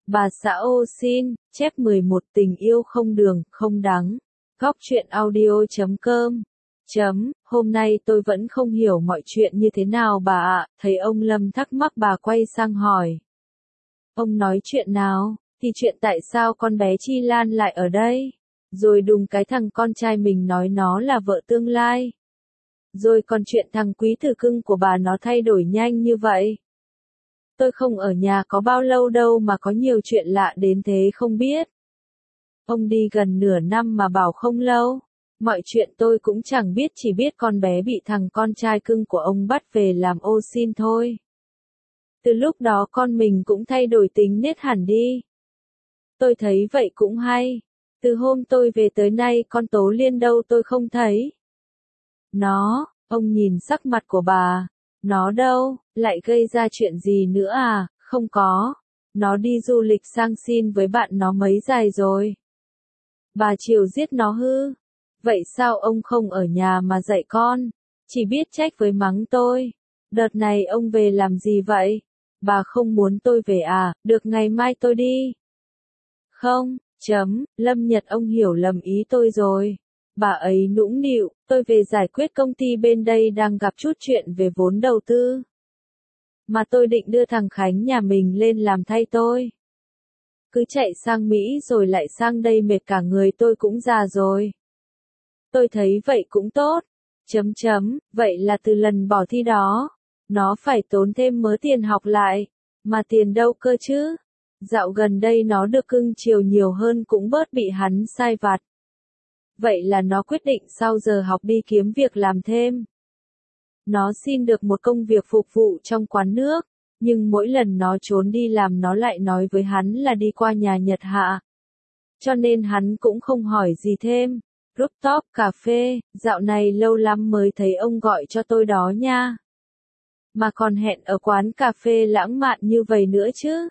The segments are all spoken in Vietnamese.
Bà xã ô xin, chép 11 tình yêu không đường, không đắng. Góc truyện audio.com. Hôm nay tôi vẫn không hiểu mọi chuyện như thế nào bà ạ, thấy ông Lâm thắc mắc bà quay sang hỏi. Ông nói chuyện nào, thì chuyện tại sao con bé Chi Lan lại ở đây? Rồi đùng cái thằng con trai mình nói nó là vợ tương lai. Rồi còn chuyện thằng quý tử cưng của bà nó thay đổi nhanh như vậy. Tôi không ở nhà có bao lâu đâu mà có nhiều chuyện lạ đến thế không biết. Ông đi gần nửa năm mà bảo không lâu. Mọi chuyện tôi cũng chẳng biết, chỉ biết con bé bị thằng con trai cưng của ông bắt về làm ô sin thôi. Từ lúc đó con mình cũng thay đổi tính nết hẳn đi. Tôi thấy vậy cũng hay. Từ hôm tôi về tới nay con Tố Liên đâu tôi không thấy. Ông nhìn sắc mặt của bà. Nó đâu, lại gây ra chuyện gì nữa à? Không có. Nó đi du lịch sang xin với bạn nó mấy dài rồi. Bà chiều giết nó hư. Vậy sao ông không ở nhà mà dạy con? Chỉ biết trách với mắng tôi. Đợt này ông về làm gì vậy? Bà không muốn tôi về à? Được ngày mai tôi đi. Không, Lâm Nhật ông hiểu lầm ý tôi rồi. Bà ấy nũng nịu, tôi về giải quyết công ty bên đây đang gặp chút chuyện về vốn đầu tư. Mà tôi định đưa thằng Khánh nhà mình lên làm thay tôi. Cứ chạy sang Mỹ rồi lại sang đây mệt cả người, tôi cũng già rồi. Tôi thấy vậy cũng tốt. Vậy là từ lần bỏ thi đó, nó phải tốn thêm mớ tiền học lại. Mà tiền đâu cơ chứ? Dạo gần đây nó được cưng chiều nhiều hơn cũng bớt bị hắn sai vặt. Vậy là nó quyết định sau giờ học đi kiếm việc làm thêm. Nó xin được một công việc phục vụ trong quán nước, nhưng mỗi lần nó trốn đi làm nó lại nói với hắn là đi qua nhà Nhật Hạ. Cho nên hắn cũng không hỏi gì thêm. Rooftop cà phê, dạo này lâu lắm mới thấy ông gọi cho tôi đó nha. Mà còn hẹn ở quán cà phê lãng mạn như vậy nữa chứ.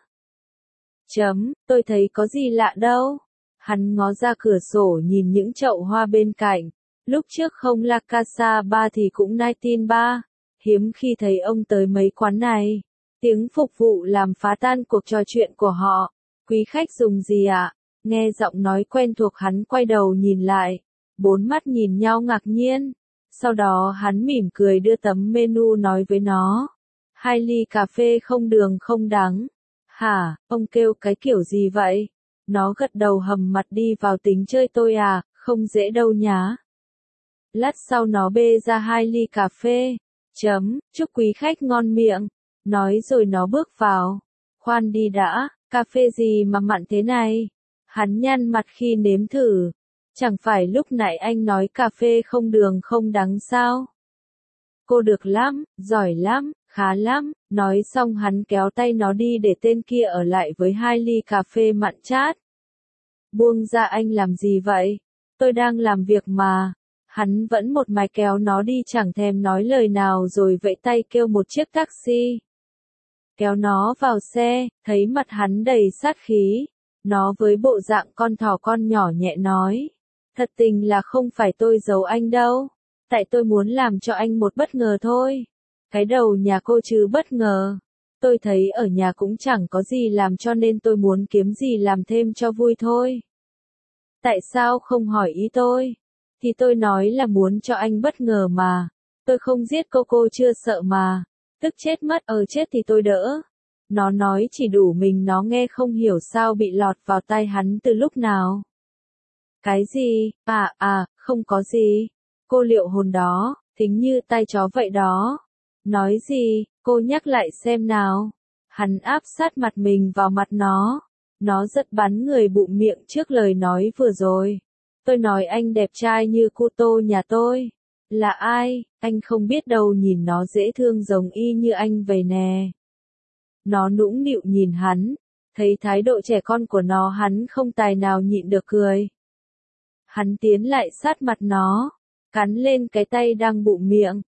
Tôi thấy có gì lạ đâu. Hắn ngó ra cửa sổ nhìn những chậu hoa bên cạnh. Lúc trước không La Casa Bar thì cũng 19 Bar. Hiếm khi thấy ông tới mấy quán này. Tiếng phục vụ làm phá tan cuộc trò chuyện của họ. Quý khách dùng gì ạ? Nghe giọng nói quen thuộc hắn quay đầu nhìn lại. Bốn mắt nhìn nhau ngạc nhiên. Sau đó hắn mỉm cười đưa tấm menu nói với nó. 2 ly cà phê không đường không đắng. Hả, ông kêu cái kiểu gì vậy? Nó gật đầu hầm mặt đi vào tính chơi tôi à, không dễ đâu nhá. Lát sau nó bê ra 2 ly cà phê. Chúc quý khách ngon miệng. Nói rồi nó bước vào. Khoan đi đã, cà phê gì mà mặn thế này? Hắn nhăn mặt khi nếm thử. Chẳng phải lúc nãy anh nói cà phê không đường không đắng sao? Cô được lắm, giỏi lắm, khá lắm. Nói xong hắn kéo tay nó đi để tên kia ở lại với 2 ly cà phê mặn chát. Buông ra, anh làm gì vậy? Tôi đang làm việc mà. Hắn vẫn một mạch kéo nó đi chẳng thèm nói lời nào rồi vẫy tay kêu một chiếc taxi. Kéo nó vào xe, thấy mặt hắn đầy sát khí. Nó với bộ dạng con thỏ con nhỏ nhẹ nói. Thật tình là không phải tôi giấu anh đâu. Tại tôi muốn làm cho anh một bất ngờ thôi. Cái đầu nhà cô chứ bất ngờ. Tôi thấy ở nhà cũng chẳng có gì làm cho nên tôi muốn kiếm gì làm thêm cho vui thôi. Tại sao không hỏi ý tôi? Thì tôi nói là muốn cho anh bất ngờ mà. Tôi không giết cô chưa sợ mà. Tức chết mất, chết thì tôi đỡ. Nó nói chỉ đủ mình nó nghe, không hiểu sao bị lọt vào tai hắn từ lúc nào. Cái gì? Không có gì. Cô liệu hồn đó, thính như tai chó vậy đó. Nói gì? Cô nhắc lại xem nào. Hắn áp sát mặt mình vào mặt nó. Nó giật bắn người bụng miệng trước lời nói vừa rồi. Tôi nói anh đẹp trai như cô Tô nhà tôi. Là ai? Anh không biết đâu, nhìn nó dễ thương giống y như anh vậy nè. Nó nũng nịu nhìn hắn. Thấy thái độ trẻ con của nó hắn không tài nào nhịn được cười. Hắn tiến lại sát mặt nó. Cắn lên cái tay đang bụng miệng.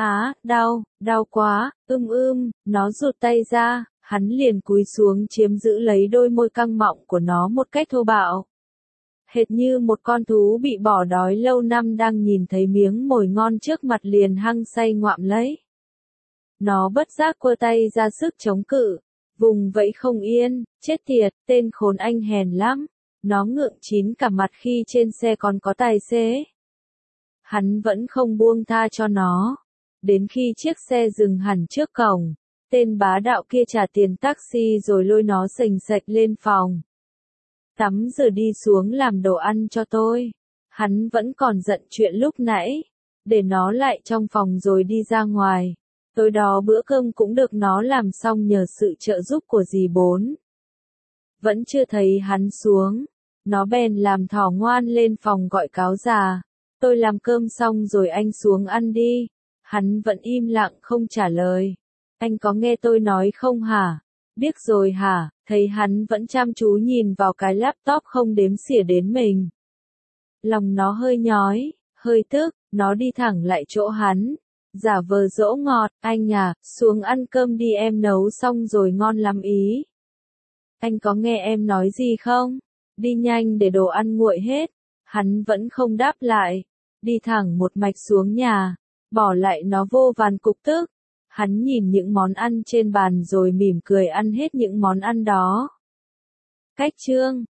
Đau quá, nó rụt tay ra, hắn liền cúi xuống chiếm giữ lấy đôi môi căng mọng của nó một cách thô bạo. Hệt như một con thú bị bỏ đói lâu năm đang nhìn thấy miếng mồi ngon trước mặt liền hăng say ngoạm lấy. Nó bất giác quơ tay ra sức chống cự, Vùng vẫy không yên, chết tiệt, tên khốn anh hèn lắm. Nó ngượng chín cả mặt khi trên xe còn có tài xế. Hắn vẫn không buông tha cho nó. Đến khi chiếc xe dừng hẳn trước cổng, tên bá đạo kia trả tiền taxi rồi lôi nó xềnh xệch lên phòng. Tắm rồi đi xuống làm đồ ăn cho tôi. Hắn vẫn còn giận chuyện lúc nãy. Để nó lại trong phòng rồi đi ra ngoài. Tối đó bữa cơm cũng được nó làm xong nhờ sự trợ giúp của dì Bốn. Vẫn chưa thấy hắn xuống. Nó bèn làm thỏ ngoan lên phòng gọi cáo già. Tôi làm cơm xong rồi anh xuống ăn đi. Hắn vẫn im lặng không trả lời. Anh có nghe tôi nói không hả? Biết rồi hả? Thấy hắn vẫn chăm chú nhìn vào cái laptop không đếm xỉa đến mình. Lòng nó hơi nhói, hơi tức, nó đi thẳng lại chỗ hắn. Giả vờ dỗ ngọt, anh à, xuống ăn cơm đi em nấu xong rồi ngon lắm ý. Anh có nghe em nói gì không? Đi nhanh để đồ ăn nguội hết. Hắn vẫn không đáp lại. Đi thẳng một mạch xuống nhà. Bỏ lại nó vô vàn cục tức. Hắn nhìn những món ăn trên bàn rồi mỉm cười ăn hết những món ăn đó. Cách chương